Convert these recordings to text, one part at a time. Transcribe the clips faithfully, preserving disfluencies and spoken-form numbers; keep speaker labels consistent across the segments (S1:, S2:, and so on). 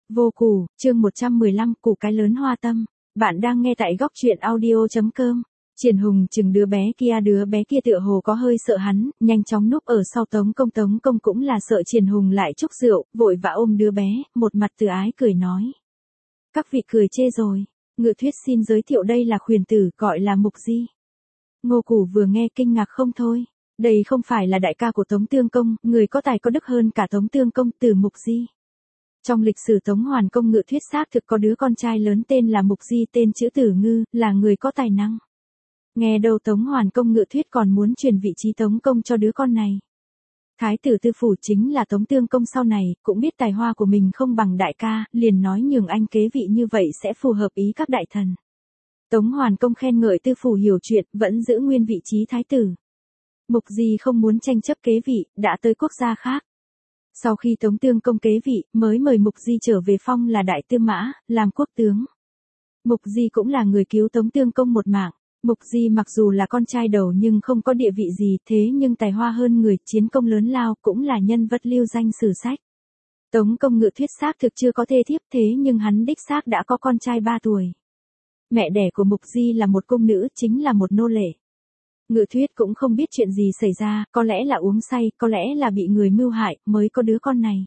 S1: Vô củ, chương một trăm mười lăm, củ cái lớn hoa tâm. Bạn đang nghe tại góc truyện audio.com. Triển Hùng chừng đứa bé kia, đứa bé kia tựa hồ có hơi sợ hắn, nhanh chóng núp ở sau Tống Công. Tống Công cũng là sợ Triển Hùng lại trúc rượu, vội vã ôm đứa bé, một mặt từ ái cười nói. Các vị cười chê rồi, Ngự Thuyết xin giới thiệu đây là khuyển tử, gọi là Mục Di. Ngô Củ vừa nghe kinh ngạc không thôi, đây không phải là đại ca của Tống Tương Công, người có tài có đức hơn cả Tống Tương Công, từ Mục Di. Trong lịch sử Tống Hoàn Công Ngự Thuyết xác thực có đứa con trai lớn tên là Mục Di, tên chữ Tử Ngư, là người có tài năng. Nghe đầu Tống Hoàn Công Ngự Thuyết còn muốn truyền vị trí Tống Công cho đứa con này. Thái tử Tư Phủ chính là Tống Tương Công sau này, cũng biết tài hoa của mình không bằng đại ca, liền nói nhường anh kế vị như vậy sẽ phù hợp ý các đại thần. Tống Hoàn Công khen ngợi Tư Phủ hiểu chuyện, vẫn giữ nguyên vị trí thái tử. Mục Di không muốn tranh chấp kế vị, đã tới quốc gia khác. Sau khi Tống Tương Công kế vị, mới mời Mục Di trở về phong là đại tư mã, làm quốc tướng. Mục Di cũng là người cứu Tống Tương Công một mạng. Mục Di mặc dù là con trai đầu nhưng không có địa vị gì, thế nhưng tài hoa hơn người, chiến công lớn lao, cũng là nhân vật lưu danh sử sách. Tống Công Ngự Thuyết xác thực chưa có thê thiếp, thế nhưng hắn đích xác đã có con trai ba tuổi. Mẹ đẻ của Mục Di là một cung nữ, chính là một nô lệ. Ngự Thuyết cũng không biết chuyện gì xảy ra, có lẽ là uống say, có lẽ là bị người mưu hại, mới có đứa con này.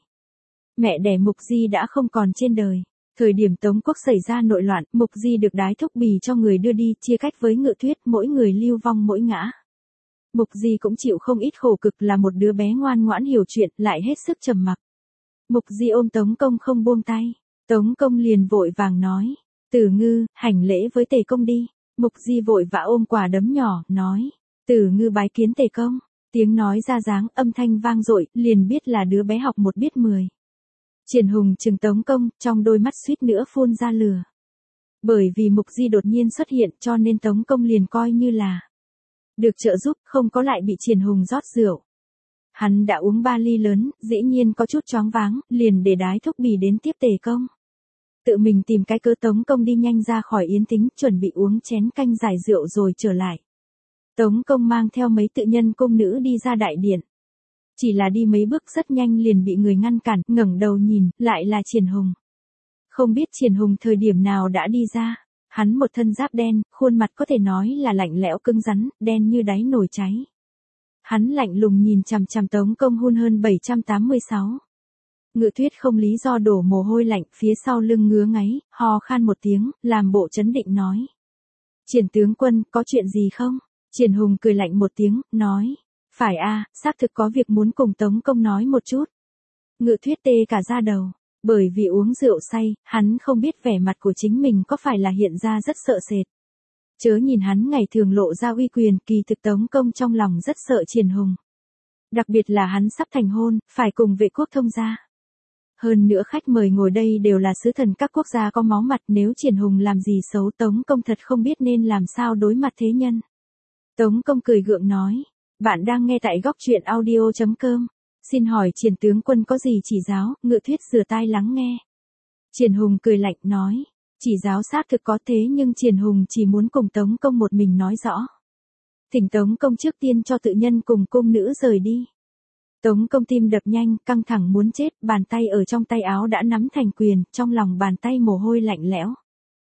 S1: Mẹ đẻ Mục Di đã không còn trên đời. Thời điểm Tống Quốc xảy ra nội loạn, Mục Di được đái thúc bì cho người đưa đi, chia cách với Ngự Thuyết, mỗi người lưu vong mỗi ngã. Mục Di cũng chịu không ít khổ cực, là một đứa bé ngoan ngoãn hiểu chuyện, lại hết sức trầm mặc. Mục Di ôm Tống Công không buông tay. Tống Công liền vội vàng nói, Tử Ngư, hành lễ với Tề Công đi. Mục Di vội vã ôm quả đấm nhỏ, nói, Tử Ngư bái kiến Tề Công. Tiếng nói ra dáng, âm thanh vang dội, liền biết là đứa bé học một biết mười. Triển Hùng chừng Tống Công, trong đôi mắt suýt nữa phun ra lửa. Bởi vì Mục Di đột nhiên xuất hiện, cho nên Tống Công liền coi như là được trợ giúp, không có lại bị Triển Hùng rót rượu. Hắn đã uống ba ly lớn, dĩ nhiên có chút choáng váng, liền để đái thúc bì đến tiếp Tề Công. Tự mình tìm cái cớ Tống Công đi nhanh ra khỏi yến thính, chuẩn bị uống chén canh giải rượu rồi trở lại. Tống Công mang theo mấy tự nhân cung nữ đi ra đại điện. Chỉ là đi mấy bước rất nhanh liền bị người ngăn cản, ngẩng đầu nhìn, lại là Triển Hùng. Không biết Triển Hùng thời điểm nào đã đi ra, hắn một thân giáp đen, khuôn mặt có thể nói là lạnh lẽo cứng rắn, đen như đáy nồi cháy. Hắn lạnh lùng nhìn chằm chằm Tống Công hun hơn bảy trăm tám mươi sáu. Ngự Thuyết không lý do đổ mồ hôi lạnh, phía sau lưng ngứa ngáy, ho khan một tiếng, làm bộ trấn định nói. Triển tướng quân, có chuyện gì không? Triển Hùng cười lạnh một tiếng, nói. Phải a, xác thực có việc muốn cùng Tống Công nói một chút. Ngự Thuyết tê cả da đầu, bởi vì uống rượu say, hắn không biết vẻ mặt của chính mình có phải là hiện ra rất sợ sệt. Chớ nhìn hắn ngày thường lộ ra uy quyền, kỳ thực Tống Công trong lòng rất sợ Triển Hùng. Đặc biệt là hắn sắp thành hôn, phải cùng Vệ Quốc thông gia. Hơn nữa khách mời ngồi đây đều là sứ thần các quốc gia có máu mặt, nếu Triển Hùng làm gì xấu Tống Công thật không biết nên làm sao đối mặt thế nhân. Tống Công cười gượng nói. Bạn đang nghe tại góc truyện audio.com. Xin hỏi Triển tướng quân có gì chỉ giáo? Ngự Thuyết rửa tai lắng nghe. Triển Hùng cười lạnh nói. Chỉ giáo xác thực có, thế nhưng Triển Hùng chỉ muốn cùng Tống Công một mình nói rõ. Thỉnh Tống Công trước tiên cho tự nhân cùng cung nữ rời đi. Tống Công tim đập nhanh, căng thẳng muốn chết, bàn tay ở trong tay áo đã nắm thành quyền, trong lòng bàn tay mồ hôi lạnh lẽo.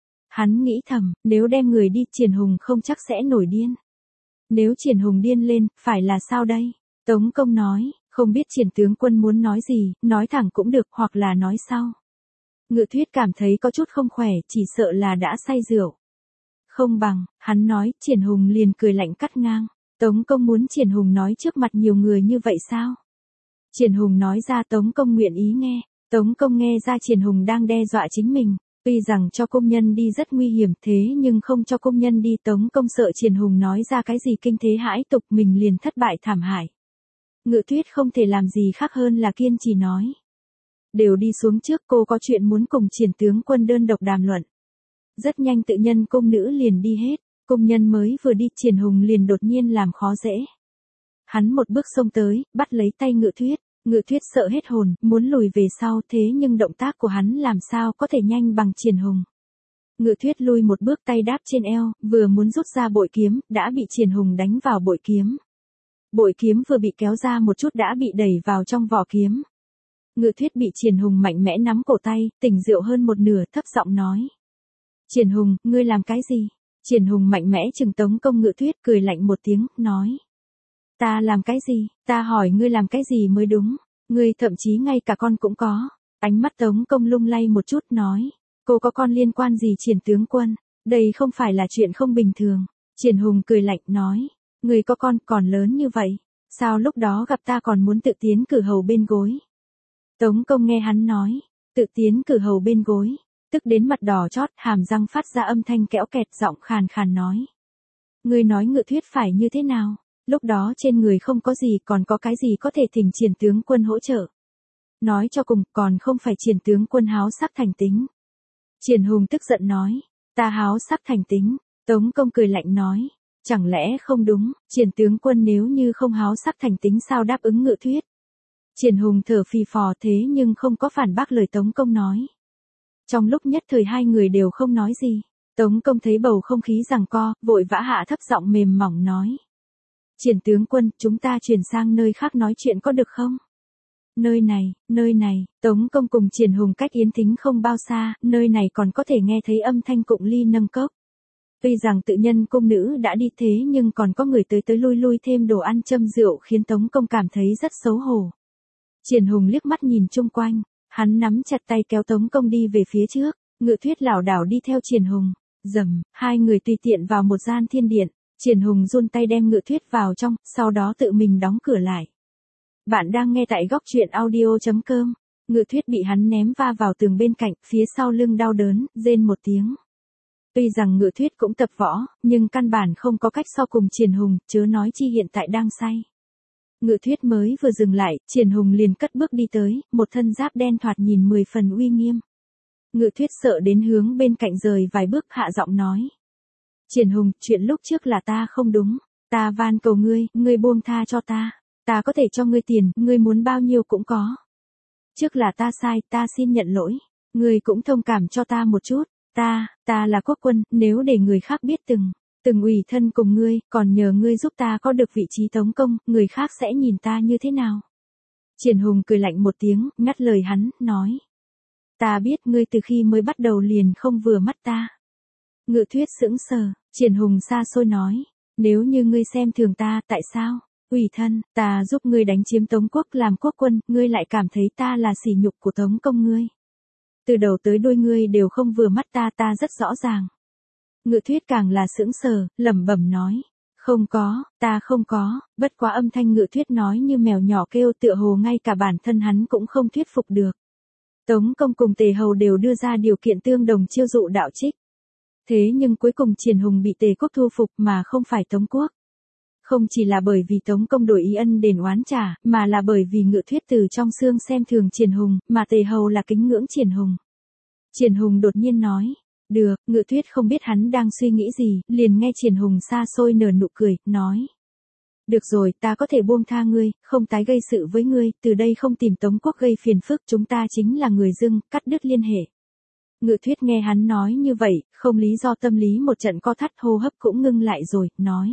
S1: Hắn nghĩ thầm, nếu đem người đi, Triển Hùng không chắc sẽ nổi điên. Nếu Triển Hùng điên lên, phải là sao đây? Tống Công nói, không biết Triển tướng quân muốn nói gì, nói thẳng cũng được, hoặc là nói sau. Ngự Thuyết cảm thấy có chút không khỏe, chỉ sợ là đã say rượu. Không bằng, hắn nói, Triển Hùng liền cười lạnh cắt ngang. Tống Công muốn Triển Hùng nói trước mặt nhiều người như vậy sao? Triển Hùng nói ra, Tống Công nguyện ý nghe. Tống Công nghe ra Triển Hùng đang đe dọa chính mình. Tuy rằng cho công nhân đi rất nguy hiểm, thế nhưng không cho công nhân đi, Tống Công sợ Triển Hùng nói ra cái gì kinh thế hãi tục, mình liền thất bại thảm hại. Ngự Thuyết không thể làm gì khác hơn là kiên trì nói. Đều đi xuống trước, cô có chuyện muốn cùng Triển tướng quân đơn độc đàm luận. Rất nhanh tự nhân cung nữ liền đi hết, công nhân mới vừa đi, Triển Hùng liền đột nhiên làm khó dễ. Hắn một bước xông tới, bắt lấy tay Ngự Thuyết. Ngự Thuyết sợ hết hồn, muốn lùi về sau, thế nhưng động tác của hắn làm sao có thể nhanh bằng Triển Hùng. Ngự Thuyết lui một bước, tay đáp trên eo, vừa muốn rút ra bội kiếm, đã bị Triển Hùng đánh vào bội kiếm. Bội kiếm vừa bị kéo ra một chút đã bị đẩy vào trong vỏ kiếm. Ngự Thuyết bị Triển Hùng mạnh mẽ nắm cổ tay, tỉnh rượu hơn một nửa, thấp giọng nói. Triển Hùng, ngươi làm cái gì? Triển Hùng mạnh mẽ trừng Tống Công. Ngự Thuyết cười lạnh một tiếng, nói. Ta làm cái gì? Ta hỏi ngươi làm cái gì mới đúng? Ngươi thậm chí ngay cả con cũng có. Ánh mắt Tống Công lung lay một chút, nói. Cô có con liên quan gì Triển tướng quân? Đây không phải là chuyện không bình thường. Triển Hùng cười lạnh, nói. Ngươi có con còn lớn như vậy. Sao lúc đó gặp ta còn muốn tự tiến cử hầu bên gối? Tống Công nghe hắn nói. Tự tiến cử hầu bên gối. Tức đến mặt đỏ chót, hàm răng phát ra âm thanh kẽo kẹt, giọng khàn khàn nói. Ngươi nói Ngự Thuyết phải như thế nào? Lúc đó trên người không có gì, còn có cái gì có thể thỉnh Triển tướng quân hỗ trợ? Nói cho cùng, còn không phải Triển tướng quân háo sắc thành tính. Triển Hùng tức giận nói. Ta háo sắc thành tính. Tống Công cười lạnh nói. Chẳng lẽ không đúng, Triển tướng quân nếu như không háo sắc thành tính sao đáp ứng Ngự Thuyết? Triển Hùng thở phì phò thế nhưng không có phản bác lời Tống Công nói. Trong lúc nhất thời hai người đều không nói gì. Tống Công thấy bầu không khí giằng co, vội vã hạ thấp giọng mềm mỏng nói. Triển tướng quân, chúng ta chuyển sang nơi khác nói chuyện có được không? Nơi này, nơi này, Tống Công cùng Triển Hùng cách Yến Thính không bao xa, nơi này còn có thể nghe thấy âm thanh cụng ly nâng cốc. Tuy rằng tự nhân cung nữ đã đi thế nhưng còn có người tới tới lui lui thêm đồ ăn châm rượu khiến Tống Công cảm thấy rất xấu hổ. Triển Hùng liếc mắt nhìn chung quanh, hắn nắm chặt tay kéo Tống Công đi về phía trước, Ngự Thuyết lảo đảo đi theo Triển Hùng, rầm, hai người tùy tiện vào một gian thiên điện, Triển Hùng giun tay đem Ngự Thuyết vào trong, sau đó tự mình đóng cửa lại. Bạn đang nghe tại góc truyện audio chấm com, Ngự Thuyết bị hắn ném va vào tường bên cạnh, phía sau lưng đau đớn, rên một tiếng. Tuy rằng Ngự Thuyết cũng tập võ, nhưng căn bản không có cách so cùng Triển Hùng, chớ nói chi hiện tại đang say. Ngự Thuyết mới vừa dừng lại, Triển Hùng liền cất bước đi tới, một thân giáp đen thoạt nhìn mười phần uy nghiêm. Ngự Thuyết sợ đến hướng bên cạnh rời vài bước, hạ giọng nói. Triển Hùng, chuyện lúc trước là ta không đúng, ta van cầu ngươi, ngươi buông tha cho ta, ta có thể cho ngươi tiền, ngươi muốn bao nhiêu cũng có. Trước là ta sai, ta xin nhận lỗi, ngươi cũng thông cảm cho ta một chút, ta, ta là quốc quân, nếu để người khác biết từng, từng ủy thân cùng ngươi, còn nhờ ngươi giúp ta có được vị trí Tống Công, người khác sẽ nhìn ta như thế nào? Triển Hùng cười lạnh một tiếng, ngắt lời hắn, nói. Ta biết ngươi từ khi mới bắt đầu liền không vừa mắt ta. Ngự Thuyết sững sờ, Triển Hùng xa xôi nói, nếu như ngươi xem thường ta, tại sao? Ủy thân, ta giúp ngươi đánh chiếm Tống quốc làm quốc quân, ngươi lại cảm thấy ta là sỉ nhục của Tống Công ngươi. Từ đầu tới đuôi ngươi đều không vừa mắt ta, ta rất rõ ràng. Ngự Thuyết càng là sững sờ, lẩm bẩm nói, không có, ta không có, bất quá âm thanh Ngự Thuyết nói như mèo nhỏ kêu, tựa hồ ngay cả bản thân hắn cũng không thuyết phục được. Tống Công cùng Tề Hầu đều đưa ra điều kiện tương đồng chiêu dụ đạo trích. Thế nhưng cuối cùng Triển Hùng bị Tề quốc thu phục mà không phải Tống quốc. Không chỉ là bởi vì Tống Công đổi ý ân đền oán trả, mà là bởi vì Ngự Thuyết từ trong xương xem thường Triển Hùng, mà Tề Hầu là kính ngưỡng Triển Hùng. Triển Hùng đột nhiên nói, được, Ngự Thuyết không biết hắn đang suy nghĩ gì, liền nghe Triển Hùng xa xôi nở nụ cười, nói. Được rồi, ta có thể buông tha ngươi, không tái gây sự với ngươi, từ đây không tìm Tống quốc gây phiền phức, chúng ta chính là người dưng, cắt đứt liên hệ. Ngự Thuyết nghe hắn nói như vậy, không lý do tâm lý một trận co thắt, hô hấp cũng ngưng lại rồi, nói.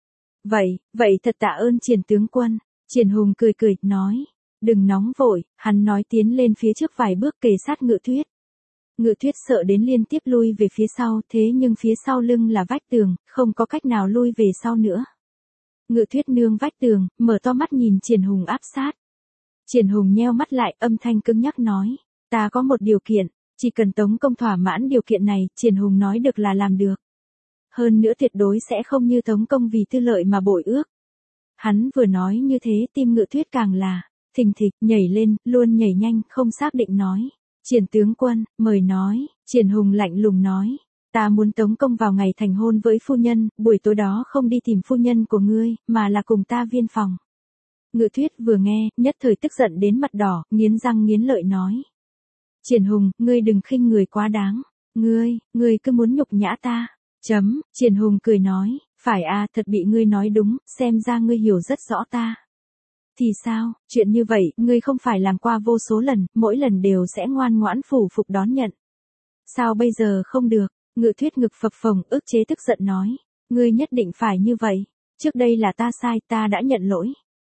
S1: Vậy, vậy thật tạ ơn Triển tướng quân. Triển Hùng cười cười, nói. Đừng nóng vội, hắn nói tiến lên phía trước vài bước kề sát Ngự Thuyết. Ngự Thuyết sợ đến liên tiếp lui về phía sau, thế nhưng phía sau lưng là vách tường, không có cách nào lui về sau nữa. Ngự Thuyết nương vách tường, mở to mắt nhìn Triển Hùng áp sát. Triển Hùng nheo mắt lại, âm thanh cứng nhắc nói. Ta có một điều kiện, chỉ cần Tống Công thỏa mãn điều kiện này, Triển Hùng nói được là làm được. Hơn nữa tuyệt đối sẽ không như Tống Công vì tư lợi mà bội ước. Hắn vừa nói như thế, tim Ngự Thuyết càng là thình thịch, nhảy lên, luôn nhảy nhanh, không xác định nói. Triển tướng quân, mời nói. Triển Hùng lạnh lùng nói. Ta muốn Tống Công vào ngày thành hôn với phu nhân, buổi tối đó không đi tìm phu nhân của ngươi, mà là cùng ta viên phòng. Ngự Thuyết vừa nghe, nhất thời tức giận đến mặt đỏ, nghiến răng nghiến lợi nói. Triển Hùng, ngươi đừng khinh người quá đáng. Ngươi, ngươi cứ muốn nhục nhã ta. Chấm, Triển Hùng cười nói, phải à, thật bị ngươi nói đúng, xem ra ngươi hiểu rất rõ ta. Thì sao, chuyện như vậy, ngươi không phải làm qua vô số lần, mỗi lần đều sẽ ngoan ngoãn phủ phục đón nhận. Sao bây giờ không được? Ngự Thuyết ngực phập phồng, ức chế tức giận nói, ngươi nhất định phải như vậy. Trước đây là ta sai, ta đã nhận lỗi.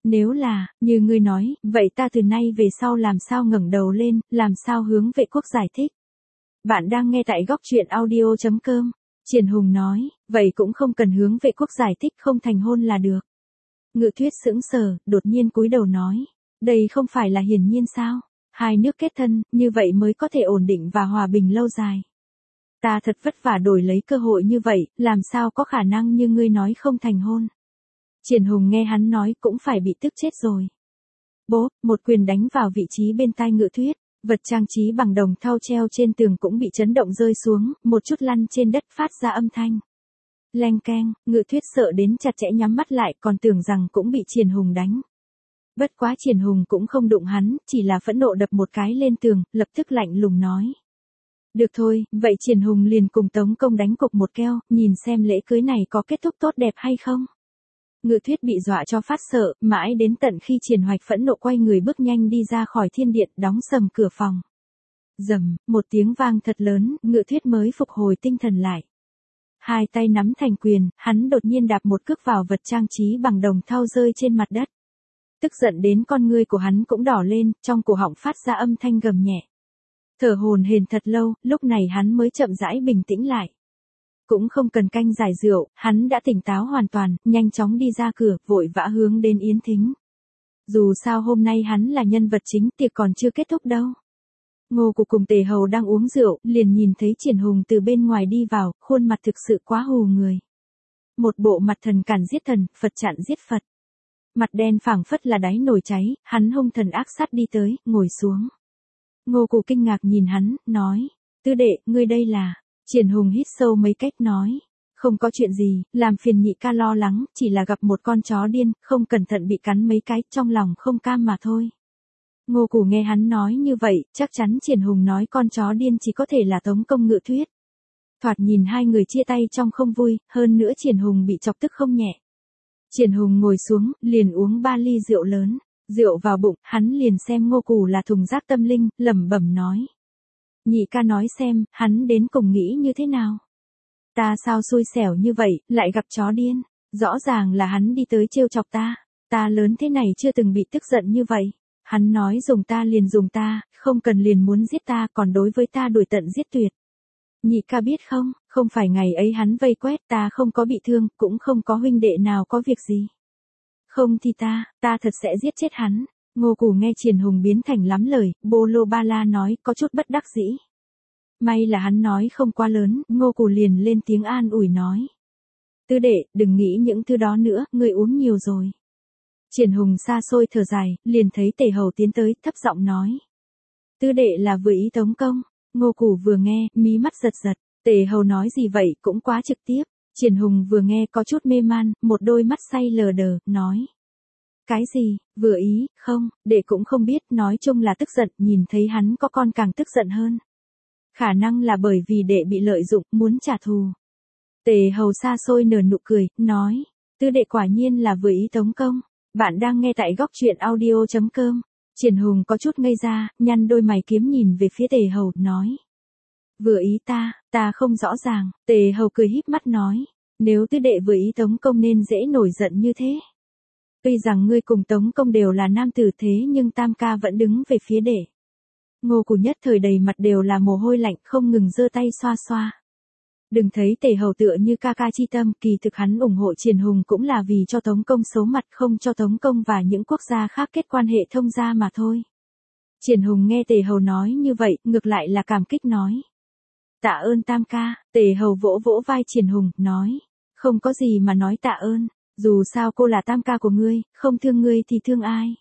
S1: Nếu là, như ngươi nói, vậy ta từ nay về sau làm sao ngẩng đầu lên, làm sao hướng vệ quốc giải thích. Bạn đang nghe tại góc truyện audio chấm com. Triển Hùng nói, vậy cũng không cần hướng vệ quốc giải thích, không thành hôn là được. Ngự Thuyết sững sờ, đột nhiên cúi đầu nói, đây không phải là hiển nhiên sao? Hai nước kết thân, như vậy mới có thể ổn định và hòa bình lâu dài. Ta thật vất vả đổi lấy cơ hội như vậy, làm sao có khả năng như ngươi nói không thành hôn. Triển Hùng nghe hắn nói cũng phải bị tức chết rồi. Bố, một quyền đánh vào vị trí bên tai Ngự Thuyết, vật trang trí bằng đồng thau treo trên tường cũng bị chấn động rơi xuống, một chút lăn trên đất phát ra âm thanh. Leng keng, Ngự Thuyết sợ đến chặt chẽ nhắm mắt lại, còn tưởng rằng cũng bị Triển Hùng đánh. Bất quá Triển Hùng cũng không đụng hắn, chỉ là phẫn nộ đập một cái lên tường, lập tức lạnh lùng nói. Được thôi, vậy Triển Hùng liền cùng Tống Công đánh cục một keo, nhìn xem lễ cưới này có kết thúc tốt đẹp hay không. Ngự Thuyết bị dọa cho phát sợ, mãi đến tận khi Triển Hoạch phẫn nộ quay người bước nhanh đi ra khỏi thiên điện, đóng sầm cửa phòng. Rầm, một tiếng vang thật lớn, Ngự Thuyết mới phục hồi tinh thần lại. Hai tay nắm thành quyền, hắn đột nhiên đạp một cước vào vật trang trí bằng đồng thau rơi trên mặt đất. Tức giận đến con ngươi của hắn cũng đỏ lên, trong cổ họng phát ra âm thanh gầm nhẹ. Thở hổn hển thật lâu, lúc này hắn mới chậm rãi bình tĩnh lại. Cũng không cần canh giải rượu, hắn đã tỉnh táo hoàn toàn, nhanh chóng đi ra cửa, vội vã hướng đến Yến Thính. Dù sao hôm nay hắn là nhân vật chính, tiệc còn chưa kết thúc đâu. Ngô Cục cùng Tề Hầu đang uống rượu, liền nhìn thấy Triển Hùng từ bên ngoài đi vào, khuôn mặt thực sự quá hù người. Một bộ mặt thần càn giết thần, Phật chặn giết Phật. Mặt đen phảng phất là đáy nồi cháy, hắn hung thần ác sát đi tới, ngồi xuống. Ngô Cục kinh ngạc nhìn hắn, nói, Tư đệ, ngươi đây là... Triển Hùng hít sâu mấy cách nói, không có chuyện gì, làm phiền nhị ca lo lắng, chỉ là gặp một con chó điên, không cẩn thận bị cắn mấy cái, trong lòng không cam mà thôi. Ngô Củ nghe hắn nói như vậy, chắc chắn Triển Hùng nói con chó điên chỉ có thể là Tống Công Ngự Thuyết. Thoạt nhìn hai người chia tay trong không vui, hơn nữa Triển Hùng bị chọc tức không nhẹ. Triển Hùng ngồi xuống, liền uống ba ly rượu lớn, rượu vào bụng, hắn liền xem Ngô Củ là thùng rác tâm linh, lẩm bẩm nói. Nhị ca nói xem, hắn đến cùng nghĩ như thế nào? Ta sao xui xẻo như vậy, lại gặp chó điên? Rõ ràng là hắn đi tới trêu chọc ta. Ta lớn thế này chưa từng bị tức giận như vậy. Hắn nói dùng ta liền dùng ta, không cần liền muốn giết ta, còn đối với ta đuổi tận giết tuyệt. Nhị ca biết không, không phải ngày ấy hắn vây quét ta không có bị thương, cũng không có huynh đệ nào có việc gì. Không thì ta, ta thật sẽ giết chết hắn. Ngô Củ nghe Triển Hùng biến thành lắm lời, bô lô ba la nói, có chút bất đắc dĩ. May là hắn nói không quá lớn, Ngô Củ liền lên tiếng an ủi nói. Tư đệ, đừng nghĩ những thứ đó nữa, ngươi uống nhiều rồi. Triển Hùng xa xôi thở dài, liền thấy Tề Hầu tiến tới, thấp giọng nói. Tư đệ là vừa ý Tống Công. Ngô Củ vừa nghe, mí mắt giật giật, Tề Hầu nói gì vậy, cũng quá trực tiếp. Triển Hùng vừa nghe có chút mê man, một đôi mắt say lờ đờ, nói. Cái gì, vừa ý, không, đệ cũng không biết, nói chung là tức giận, nhìn thấy hắn có con càng tức giận hơn. Khả năng là bởi vì đệ bị lợi dụng, muốn trả thù. Tề Hầu xa xôi nở nụ cười, nói, tư đệ quả nhiên là vừa ý Tống Công. Bạn đang nghe tại góc truyện audio chấm com. Triển Hùng có chút ngây ra, nhăn đôi mày kiếm nhìn về phía Tề Hầu, nói. Vừa ý ta, ta không rõ ràng. Tề Hầu cười híp mắt nói, nếu tư đệ vừa ý Tống Công nên dễ nổi giận như thế. Tuy rằng ngươi cùng Tống Công đều là nam tử thế nhưng Tam ca vẫn đứng về phía đệ. Ngô Củ nhất thời đầy mặt đều là mồ hôi lạnh, không ngừng giơ tay xoa xoa. Đừng thấy Tề Hầu tựa như ca ca chi tâm, kỳ thực hắn ủng hộ Triển Hùng cũng là vì cho Tống Công xấu mặt, không cho Tống Công và những quốc gia khác kết quan hệ thông gia mà thôi. Triển Hùng nghe Tề Hầu nói như vậy, ngược lại là cảm kích nói. Tạ ơn Tam ca. Tề Hầu vỗ vỗ vai Triển Hùng, nói. Không có gì mà nói tạ ơn. Dù sao cô là Tam ca của ngươi, không thương ngươi thì thương ai.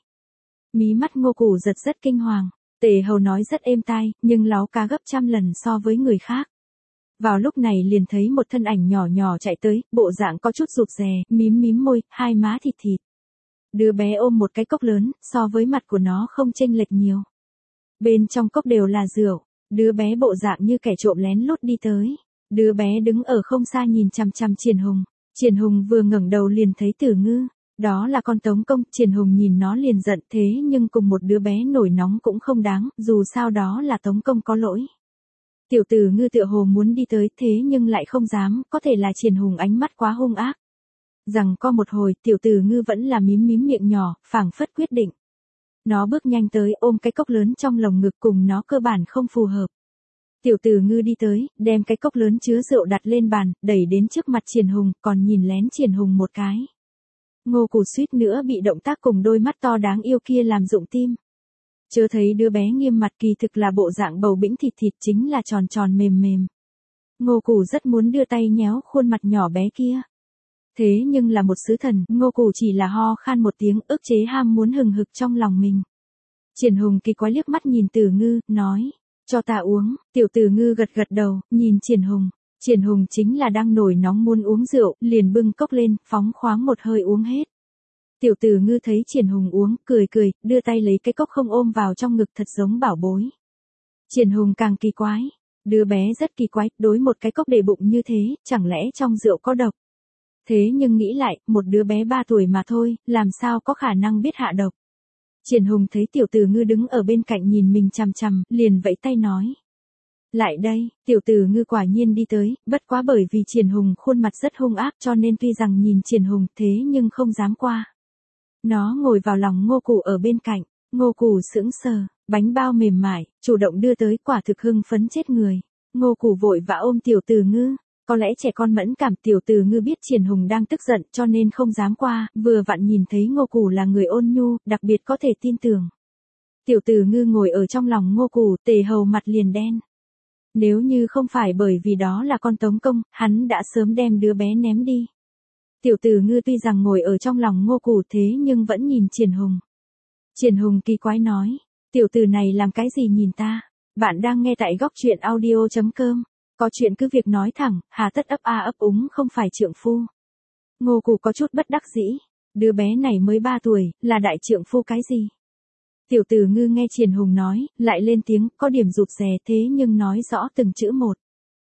S1: Mí mắt Ngô Củ giật rất kinh hoàng. Tề Hầu nói rất êm tai, nhưng láo cá gấp trăm lần so với người khác. Vào lúc này liền thấy một thân ảnh nhỏ nhỏ chạy tới, bộ dạng có chút rụt rè, mím mím môi, hai má thịt thịt. Đứa bé ôm một cái cốc lớn, so với mặt của nó không chênh lệch nhiều. Bên trong cốc đều là rượu, đứa bé bộ dạng như kẻ trộm lén lút đi tới. Đứa bé đứng ở không xa nhìn chằm chằm Triển Hùng. Triển Hùng vừa ngẩng đầu liền thấy Tử Ngư, đó là con Tống Công. Triển Hùng nhìn nó liền giận, thế nhưng cùng một đứa bé nổi nóng cũng không đáng, dù sao đó là Tống Công có lỗi. Tiểu Tử Ngư tựa hồ muốn đi tới, thế nhưng lại không dám, có thể là Triển Hùng ánh mắt quá hung ác. Rằng co một hồi, tiểu tử ngư vẫn là mím mím miệng nhỏ, phảng phất quyết định. Nó bước nhanh tới ôm cái cốc lớn trong lồng ngực, cùng nó cơ bản không phù hợp. Tiểu tử ngư đi tới, đem cái cốc lớn chứa rượu đặt lên bàn, đẩy đến trước mặt Triển Hùng, còn nhìn lén Triển Hùng một cái. Ngô Cù suýt nữa bị động tác cùng đôi mắt to đáng yêu kia làm rụng tim. Chớ thấy đứa bé nghiêm mặt kỳ thực là bộ dạng bầu bĩnh thịt thịt, chính là tròn tròn mềm mềm. Ngô Cù rất muốn đưa tay nhéo khuôn mặt nhỏ bé kia. Thế nhưng là một sứ thần, Ngô Cù chỉ là ho khan một tiếng, ức chế ham muốn hừng hực trong lòng mình. Triển Hùng kỳ quái liếc mắt nhìn Tử Ngư, nói, cho ta uống. Tiểu Tử Ngư gật gật đầu, nhìn Triển Hùng. Triển Hùng chính là đang nổi nóng muốn uống rượu, liền bưng cốc lên, phóng khoáng một hơi uống hết. Tiểu Tử Ngư thấy Triển Hùng uống, cười cười, đưa tay lấy cái cốc không ôm vào trong ngực, thật giống bảo bối. Triển Hùng càng kỳ quái. Đứa bé rất kỳ quái, đối một cái cốc để bụng như thế, chẳng lẽ trong rượu có độc? Thế nhưng nghĩ lại, một đứa bé ba tuổi mà thôi, làm sao có khả năng biết hạ độc? Triển Hùng thấy Tiểu Tử Ngư đứng ở bên cạnh nhìn mình chằm chằm, liền vẫy tay nói. Lại đây. Tiểu Tử Ngư quả nhiên đi tới, bất quá bởi vì Triển Hùng khuôn mặt rất hung ác cho nên tuy rằng nhìn Triển Hùng thế nhưng không dám qua. Nó ngồi vào lòng Ngô Cù ở bên cạnh, Ngô Cù sững sờ, bánh bao mềm mại, chủ động đưa tới, quả thực hưng phấn chết người. Ngô Cù vội vã ôm Tiểu Tử Ngư. Có lẽ trẻ con mẫn cảm, Tiểu Tử Ngư biết Triển Hùng đang tức giận cho nên không dám qua, vừa vặn nhìn thấy Ngô Cù là người ôn nhu, đặc biệt có thể tin tưởng. Tiểu Tử Ngư ngồi ở trong lòng Ngô Cù, Tề Hầu mặt liền đen. Nếu như không phải bởi vì đó là con Tống Công, hắn đã sớm đem đứa bé ném đi. Tiểu Tử Ngư tuy rằng ngồi ở trong lòng Ngô Cù thế nhưng vẫn nhìn Triển Hùng. Triển Hùng kỳ quái nói, tiểu tử này làm cái gì nhìn ta? Bạn đang nghe tại góc truyện audio chấm com. Có chuyện cứ việc nói thẳng, hà tất ấp a ấp úng không phải trượng phu. Ngô Cù có chút bất đắc dĩ. Đứa bé này mới ba tuổi, là đại trượng phu cái gì? Tiểu Tử Ngư nghe Triển Hùng nói, lại lên tiếng, có điểm rụt rè thế nhưng nói rõ từng chữ một.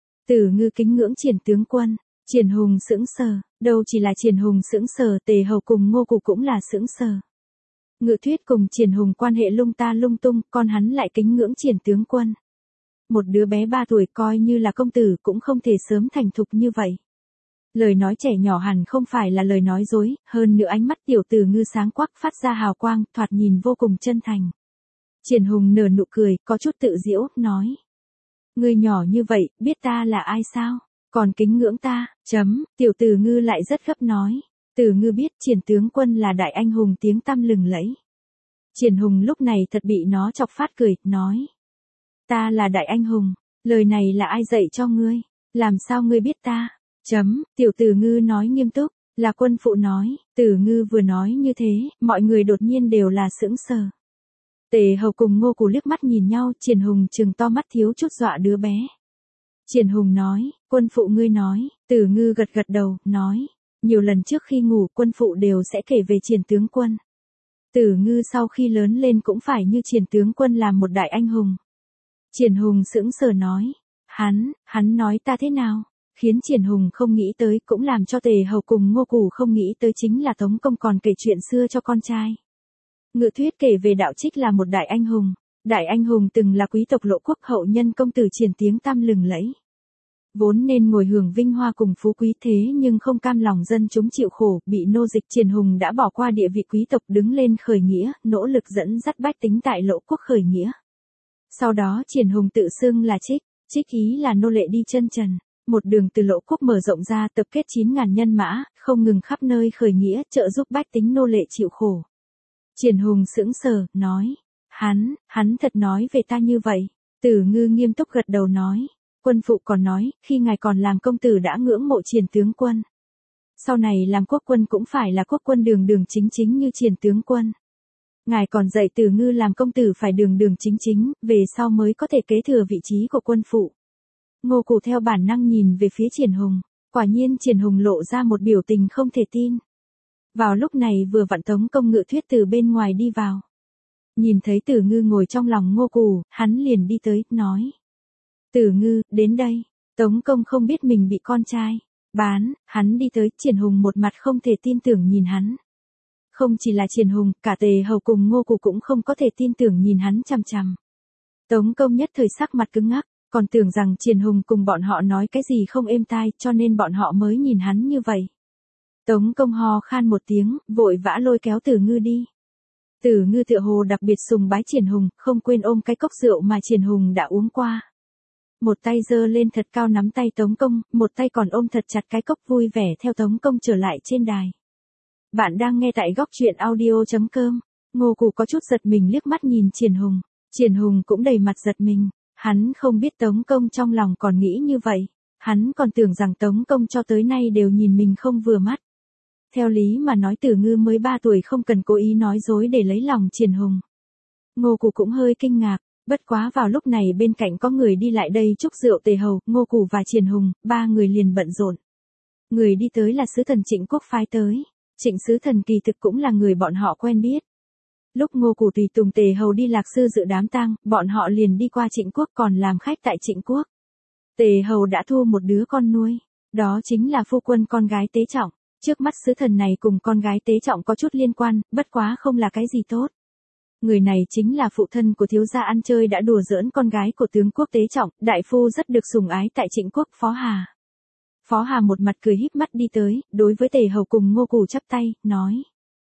S1: Tử Ngư kính ngưỡng Triển tướng quân. Triển Hùng sững sờ, đâu chỉ là Triển Hùng sững sờ, Tề Hầu cùng Ngô Cù cũng là sững sờ. Ngự Thuyết cùng Triển Hùng quan hệ lung ta lung tung, con hắn lại kính ngưỡng Triển tướng quân. Một đứa bé ba tuổi coi như là công tử cũng không thể sớm thành thục như vậy. Lời nói trẻ nhỏ hẳn không phải là lời nói dối, hơn nữa ánh mắt Tiểu Tử Ngư sáng quắc phát ra hào quang, thoạt nhìn vô cùng chân thành. Triển Hùng nở nụ cười, có chút tự giễu, nói. Ngươi nhỏ như vậy, biết ta là ai sao? Còn kính ngưỡng ta, chấm, Tiểu Tử Ngư lại rất gấp nói. Tử Ngư biết Triển tướng quân là đại anh hùng tiếng tăm lừng lẫy. Triển Hùng lúc này thật bị nó chọc phát cười, nói. Ta là đại anh hùng, lời này là ai dạy cho ngươi? Làm sao ngươi biết ta? Chấm, Tiểu Tử Ngư nói nghiêm túc, là quân phụ nói. Tử Ngư vừa nói như thế, mọi người đột nhiên đều là sững sờ. Tề Hầu cùng Ngô Cù liếc mắt nhìn nhau, Triển Hùng trừng to mắt thiếu chút dọa đứa bé. Triển Hùng nói, quân phụ ngươi nói. Tử Ngư gật gật đầu, nói. Nhiều lần trước khi ngủ quân phụ đều sẽ kể về Triển tướng quân. Tử Ngư sau khi lớn lên cũng phải như Triển tướng quân làm một đại anh hùng. Triển Hùng sững sờ nói. Hắn, hắn nói ta thế nào? Khiến Triển Hùng không nghĩ tới, cũng làm cho Tề Hầu cùng Ngô Cù không nghĩ tới chính là Tống Công còn kể chuyện xưa cho con trai. Ngự Thuyết kể về Đạo Trích là một đại anh hùng. Đại anh hùng từng là quý tộc Lộ Quốc hậu nhân công tử Triển tiếng tăm lừng lẫy. Vốn nên ngồi hưởng vinh hoa cùng phú quý thế nhưng không cam lòng dân chúng chịu khổ, bị nô dịch. Triển Hùng đã bỏ qua địa vị quý tộc đứng lên khởi nghĩa, nỗ lực dẫn dắt bách tính tại Lộ Quốc khởi nghĩa. Sau đó Triển Hùng tự xưng là Trích, Trích ý là nô lệ đi chân trần. Một đường từ Lộ Quốc mở rộng ra, tập kết chín ngàn nhân mã, không ngừng khắp nơi khởi nghĩa, trợ giúp bách tính nô lệ chịu khổ. Triển Hùng sững sờ, nói. Hắn, hắn thật nói về ta như vậy. Tử Ngư nghiêm túc gật đầu nói. Quân phụ còn nói, khi ngài còn làm công tử đã ngưỡng mộ Triển tướng quân. Sau này làm quốc quân cũng phải là quốc quân đường đường chính chính như Triển tướng quân. Ngài còn dạy Tử Ngư làm công tử phải đường đường chính chính, về sau mới có thể kế thừa vị trí của quân phụ. Ngô Cù theo bản năng nhìn về phía Triển Hùng, quả nhiên Triển Hùng lộ ra một biểu tình không thể tin. Vào lúc này vừa vặn Tống Công Ngự Thuyết từ bên ngoài đi vào. Nhìn thấy Tử Ngư ngồi trong lòng Ngô Cù, hắn liền đi tới, nói. Tử Ngư, đến đây. Tống Công không biết mình bị con trai bán, hắn đi tới, Triển Hùng một mặt không thể tin tưởng nhìn hắn. Không chỉ là Triển Hùng, cả Tề Hầu cùng Ngô Cù cũng không có thể tin tưởng nhìn hắn chằm chằm. Tống Công nhất thời sắc mặt cứng ngắc, còn tưởng rằng Triển Hùng cùng bọn họ nói cái gì không êm tai cho nên bọn họ mới nhìn hắn như vậy. Tống Công ho khan một tiếng, vội vã lôi kéo Tử Ngư đi. Tử Ngư tựa hồ đặc biệt sùng bái Triển Hùng, không quên ôm cái cốc rượu mà Triển Hùng đã uống qua. Một tay giơ lên thật cao nắm tay Tống Công, một tay còn ôm thật chặt cái cốc vui vẻ theo Tống Công trở lại trên đài. Bạn đang nghe tại góc truyện audio.com. Ngô Cù có chút giật mình liếc mắt nhìn Triển Hùng. Triển Hùng cũng đầy mặt giật mình. Hắn không biết Tống Công trong lòng còn nghĩ như vậy. Hắn còn tưởng rằng Tống Công cho tới nay đều nhìn mình không vừa mắt. Theo lý mà nói Tử Ngư mới ba tuổi không cần cố ý nói dối để lấy lòng Triển Hùng. Ngô Cù cũng hơi kinh ngạc, bất quá vào lúc này bên cạnh có người đi lại đây chúc rượu Tề Hầu, Ngô Cù và Triển Hùng, ba người liền bận rộn. Người đi tới là sứ thần Trịnh Quốc phái tới. Trịnh sứ thần kỳ thực cũng là người bọn họ quen biết. Lúc Ngô Cù tùy tùng Tề Hầu đi Lạc Sư dự đám tang, bọn họ liền đi qua Trịnh Quốc còn làm khách tại Trịnh Quốc. Tề Hầu đã thu một đứa con nuôi, đó chính là phu quân con gái Tế Trọng. Trước mắt sứ thần này cùng con gái Tế Trọng có chút liên quan, bất quá không là cái gì tốt. Người này chính là phụ thân của thiếu gia ăn chơi đã đùa giỡn con gái của tướng quốc Tế Trọng, đại phu rất được sủng ái tại Trịnh Quốc, Phó Hà. Phó Hà một mặt cười híp mắt đi tới, đối với Tề Hầu cùng Ngô Cù chắp tay, nói.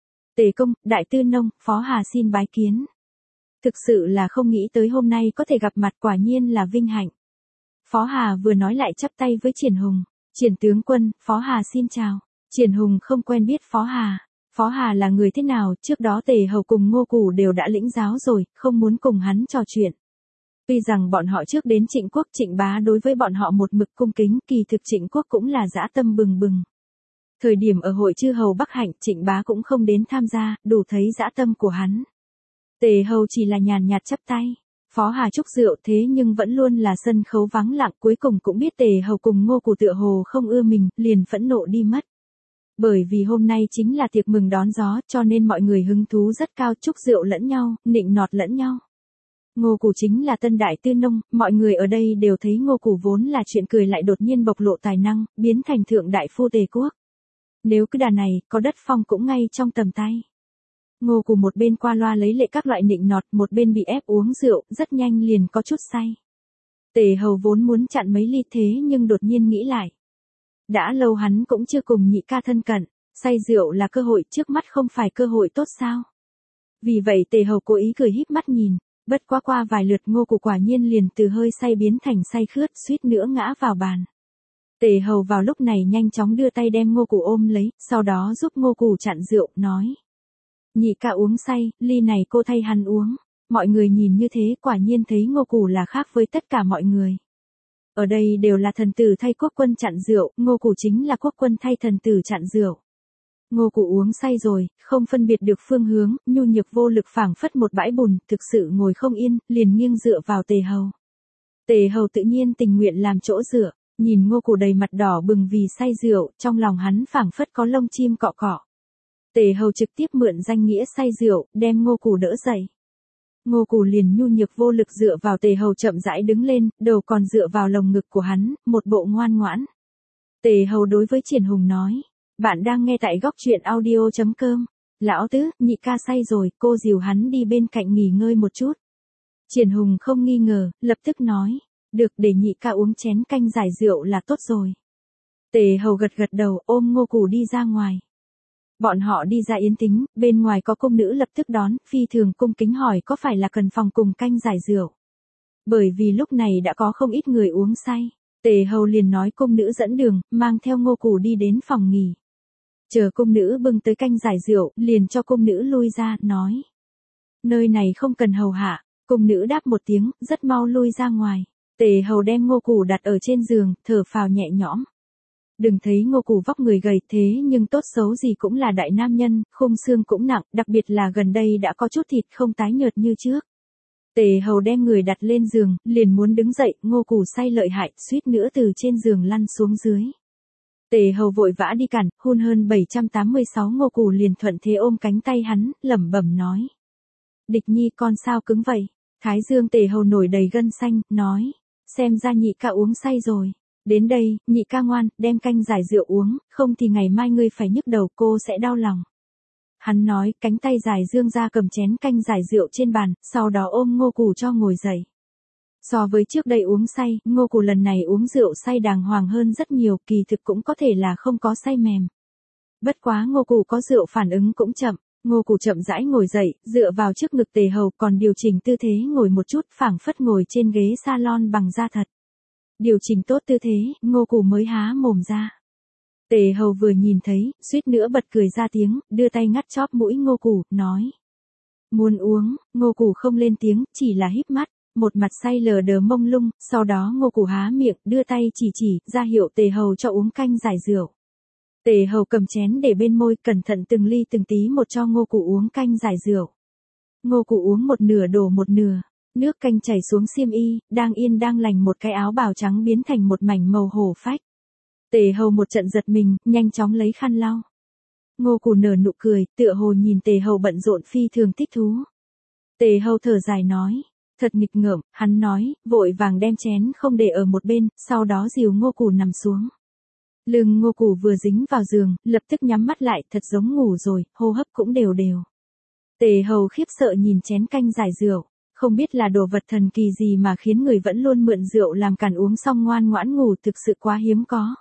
S1: Tề công, đại tư nông, Phó Hà xin bái kiến. Thực sự là không nghĩ tới hôm nay có thể gặp mặt, quả nhiên là vinh hạnh. Phó Hà vừa nói lại chắp tay với Triển Hùng. Triển tướng quân, Phó Hà xin chào. Triển Hùng không quen biết Phó Hà. Phó Hà là người thế nào, trước đó Tề Hầu cùng Ngô Cù đều đã lĩnh giáo rồi, không muốn cùng hắn trò chuyện. Tuy rằng bọn họ trước đến Trịnh Quốc, Trịnh bá đối với bọn họ một mực cung kính, kỳ thực Trịnh Quốc cũng là dã tâm bừng bừng. Thời điểm ở hội chư hầu Bắc Hạnh, Trịnh bá cũng không đến tham gia, đủ thấy dã tâm của hắn. Tề Hầu chỉ là nhàn nhạt chắp tay. Phó Hà chúc rượu thế nhưng vẫn luôn là sân khấu vắng lặng, cuối cùng cũng biết Tề Hầu cùng Ngô Cù tựa hồ không ưa mình, liền phẫn nộ đi mất. Bởi vì hôm nay chính là tiệc mừng đón gió, cho nên mọi người hứng thú rất cao, chúc rượu lẫn nhau, nịnh nọt lẫn nhau. Ngô Cù chính là tân đại tư nông, mọi người ở đây đều thấy Ngô Cù vốn là chuyện cười lại đột nhiên bộc lộ tài năng, biến thành thượng đại phu Tề Quốc. Nếu cứ đà này, có đất phong cũng ngay trong tầm tay. Ngô Cù một bên qua loa lấy lệ các loại nịnh nọt, một bên bị ép uống rượu, rất nhanh liền có chút say. Tề Hầu vốn muốn chặn mấy ly thế nhưng đột nhiên nghĩ lại. Đã lâu hắn cũng chưa cùng nhị ca thân cận, say rượu là cơ hội, trước mắt không phải cơ hội tốt sao. Vì vậy Tề Hầu cố ý cười híp mắt nhìn, bất quá qua vài lượt Ngô Cù quả nhiên liền từ hơi say biến thành say khướt, suýt nữa ngã vào bàn. Tề Hầu vào lúc này nhanh chóng đưa tay đem Ngô Cù ôm lấy, sau đó giúp Ngô Cù chặn rượu, nói. Nhị ca uống say, ly này cô thay hắn uống. Mọi người nhìn như thế quả nhiên thấy Ngô Cù là khác với tất cả mọi người. Ở đây đều là thần tử thay quốc quân chặn rượu, Ngô Cù chính là quốc quân thay thần tử chặn rượu. Ngô Cù uống say rồi, không phân biệt được phương hướng, nhu nhược vô lực phảng phất một bãi bùn, thực sự ngồi không yên, liền nghiêng dựa vào Tề Hầu. Tề Hầu tự nhiên tình nguyện làm chỗ dựa, nhìn Ngô Cù đầy mặt đỏ bừng vì say rượu, trong lòng hắn phảng phất có lông chim cọ cọ. Tề Hầu trực tiếp mượn danh nghĩa say rượu, đem Ngô Cù đỡ dậy. Ngô Cù liền nhu nhược vô lực dựa vào Tề Hầu chậm rãi đứng lên, đầu còn dựa vào lồng ngực của hắn, một bộ ngoan ngoãn. Tề Hầu đối với Triển Hùng nói, bạn đang nghe tại góc truyện audio.com. Lão tứ, nhị ca say rồi, cô dìu hắn đi bên cạnh nghỉ ngơi một chút. Triển Hùng không nghi ngờ, lập tức nói, được, để nhị ca uống chén canh giải rượu là tốt rồi. Tề Hầu gật gật đầu, ôm Ngô Cù đi ra ngoài. Bọn họ đi ra yến tính, bên ngoài có cung nữ lập tức đón, phi thường cung kính hỏi có phải là cần phòng cùng canh giải rượu. Bởi vì lúc này đã có không ít người uống say, Tề Hầu liền nói cung nữ dẫn đường, mang theo Ngô Cù đi đến phòng nghỉ. Chờ cung nữ bưng tới canh giải rượu, liền cho cung nữ lui ra, nói. Nơi này không cần hầu hạ, cung nữ đáp một tiếng, rất mau lui ra ngoài. Tề Hầu đem Ngô Cù đặt ở trên giường, thở phào nhẹ nhõm. Đừng thấy Ngô Cù vóc người gầy thế nhưng tốt xấu gì cũng là đại nam nhân, khung xương cũng nặng, đặc biệt là gần đây đã có chút thịt không tái nhợt như trước. Tề Hầu đem người đặt lên giường, liền muốn đứng dậy, Ngô Cù say lợi hại, suýt nữa từ trên giường lăn xuống dưới. Tề Hầu vội vã đi cản, hun hơn bảy trăm tám mươi sáu Ngô Cù liền thuận thế ôm cánh tay hắn, lẩm bẩm nói. Địch nhi con sao cứng vậy? Thái dương Tề Hầu nổi đầy gân xanh, nói. Xem ra nhị ca uống say rồi. Đến đây, nhị ca ngoan, đem canh giải rượu uống, không thì ngày mai ngươi phải nhức đầu, cô sẽ đau lòng. Hắn nói, cánh tay dài dương ra cầm chén canh giải rượu trên bàn, sau đó ôm Ngô Cù cho ngồi dậy. So với trước đây uống say, Ngô Cù lần này uống rượu say đàng hoàng hơn rất nhiều, kỳ thực cũng có thể là không có say mềm. Bất quá Ngô Cù có rượu phản ứng cũng chậm, Ngô Cù chậm rãi ngồi dậy, dựa vào trước ngực Tề Hầu còn điều chỉnh tư thế ngồi một chút phảng phất ngồi trên ghế salon bằng da thật. Điều chỉnh tốt tư thế, Ngô Cù mới há mồm ra. Tề Hầu vừa nhìn thấy, suýt nữa bật cười ra tiếng, đưa tay ngắt chóp mũi Ngô Cù, nói. Muốn uống, Ngô Cù không lên tiếng, chỉ là híp mắt, một mặt say lờ đờ mông lung, sau đó Ngô Cù há miệng, đưa tay chỉ chỉ, ra hiệu Tề Hầu cho uống canh giải rượu. Tề Hầu cầm chén để bên môi, cẩn thận từng ly từng tí một cho Ngô Cù uống canh giải rượu. Ngô Cù uống một nửa đổ một nửa, nước canh chảy xuống xiêm y, đang yên đang lành một cái áo bào trắng biến thành một mảnh màu hổ phách. Tề Hầu một trận giật mình, nhanh chóng lấy khăn lau. Ngô Cù nở nụ cười, tựa hồ nhìn Tề Hầu bận rộn phi thường thích thú. Tề Hầu thở dài nói, thật nghịch ngợm, hắn nói, vội vàng đem chén không để ở một bên, sau đó dìu Ngô Cù nằm xuống. Lưng Ngô Cù vừa dính vào giường, lập tức nhắm mắt lại, thật giống ngủ rồi, hô hấp cũng đều đều. Tề Hầu khiếp sợ nhìn chén canh giải rượu, không biết là đồ vật thần kỳ gì mà khiến người vẫn luôn mượn rượu làm càn uống xong ngoan ngoãn ngủ, thực sự quá hiếm có.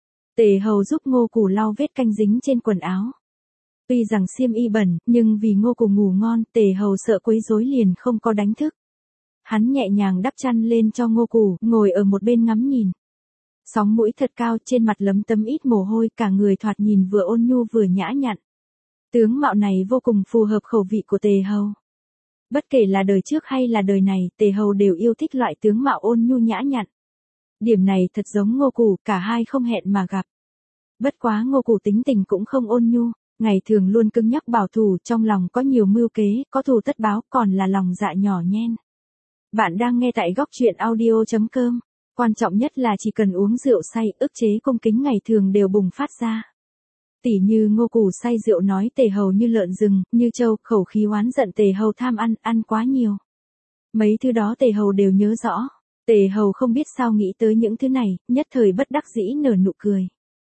S1: Tề Hầu giúp Ngô Cù lau vết canh dính trên quần áo. Tuy rằng xiêm y bẩn, nhưng vì Ngô Cù ngủ ngon, Tề Hầu sợ quấy rối liền không có đánh thức. Hắn nhẹ nhàng đắp chăn lên cho Ngô Cù, ngồi ở một bên ngắm nhìn. Sóng mũi thật cao, trên mặt lấm tấm ít mồ hôi, cả người thoạt nhìn vừa ôn nhu vừa nhã nhặn. Tướng mạo này vô cùng phù hợp khẩu vị của Tề Hầu. Bất kể là đời trước hay là đời này, Tề Hầu đều yêu thích loại tướng mạo ôn nhu nhã nhặn. Điểm này thật giống Ngô Cù, cả hai không hẹn mà gặp. Bất quá Ngô Cù tính tình cũng không ôn nhu, ngày thường luôn cứng nhắc bảo thủ, trong lòng có nhiều mưu kế, có thù tất báo, còn là lòng dạ nhỏ nhen. Bạn đang nghe tại góc truyện audio chấm com. Quan trọng nhất là chỉ cần uống rượu say, ức chế cung kính ngày thường đều bùng phát ra. Tỉ như Ngô Cù say rượu nói Tề Hầu như lợn rừng, như trâu, khẩu khí oán giận Tề Hầu tham ăn, ăn quá nhiều. Mấy thứ đó Tề Hầu đều nhớ rõ. Tề Hầu không biết sao nghĩ tới những thứ này, nhất thời bất đắc dĩ nở nụ cười.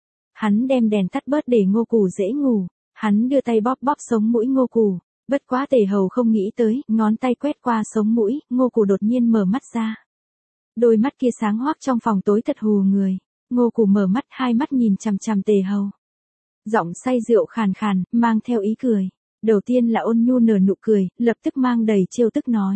S1: Hắn đem đèn tắt bớt để Ngô Cù dễ ngủ, hắn đưa tay bóp bóp sống mũi Ngô Cù. Bất quá Tề Hầu không nghĩ tới, ngón tay quét qua sống mũi, Ngô Cù đột nhiên mở mắt ra. Đôi mắt kia sáng hoác trong phòng tối thật hù người. Ngô Cù mở mắt, hai mắt nhìn chằm chằm Tề Hầu. Giọng say rượu khàn khàn, mang theo ý cười. Đầu tiên là ôn nhu nở nụ cười, lập tức mang đầy trêu tức nói.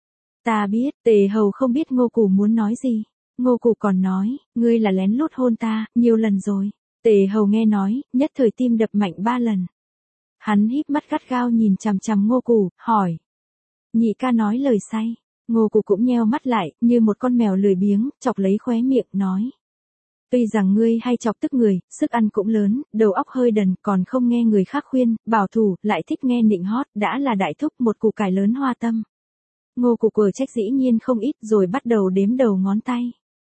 S1: Ta biết, Tề Hầu không biết Ngô Cù muốn nói gì. Ngô Cù còn nói, ngươi là lén lút hôn ta, nhiều lần rồi. Tề Hầu nghe nói, nhất thời tim đập mạnh ba lần. Hắn híp mắt gắt gao nhìn chằm chằm Ngô Cù, hỏi. Nhị ca nói lời say. Ngô Cù cũng nheo mắt lại, như một con mèo lười biếng, chọc lấy khóe miệng, nói. Tuy rằng ngươi hay chọc tức người, sức ăn cũng lớn, đầu óc hơi đần, còn không nghe người khác khuyên, bảo thủ, lại thích nghe nịnh hót, đã là đại thúc một củ cải lớn hoa tâm. Ngô Cù quở trách dĩ nhiên không ít, rồi bắt đầu đếm đầu ngón tay.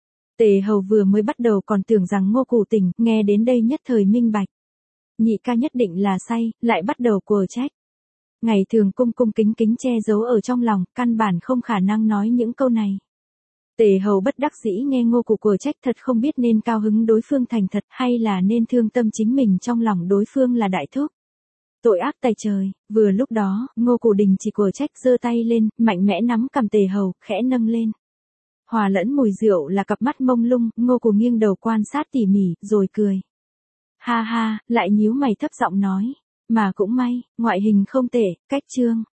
S1: Tề Hầu vừa mới bắt đầu còn tưởng rằng Ngô Cù tỉnh, nghe đến đây nhất thời minh bạch. Nhị ca nhất định là say, lại bắt đầu quở trách. Ngày thường cung cung kính kính che giấu ở trong lòng, căn bản không khả năng nói những câu này. Tề Hầu bất đắc dĩ nghe Ngô Cù quở trách, thật không biết nên cao hứng đối phương thành thật hay là nên thương tâm chính mình trong lòng đối phương là đại thúc. Tội ác tày trời. Vừa lúc đó, Ngô Cù đình chỉ quở trách, giơ tay lên, mạnh mẽ nắm cầm Tề Hầu, khẽ nâng lên. Hòa lẫn mùi rượu là cặp mắt mông lung, Ngô Cù nghiêng đầu quan sát tỉ mỉ, rồi cười. Ha ha, lại nhíu mày thấp giọng nói. Mà cũng may, ngoại hình không tệ, cách trương.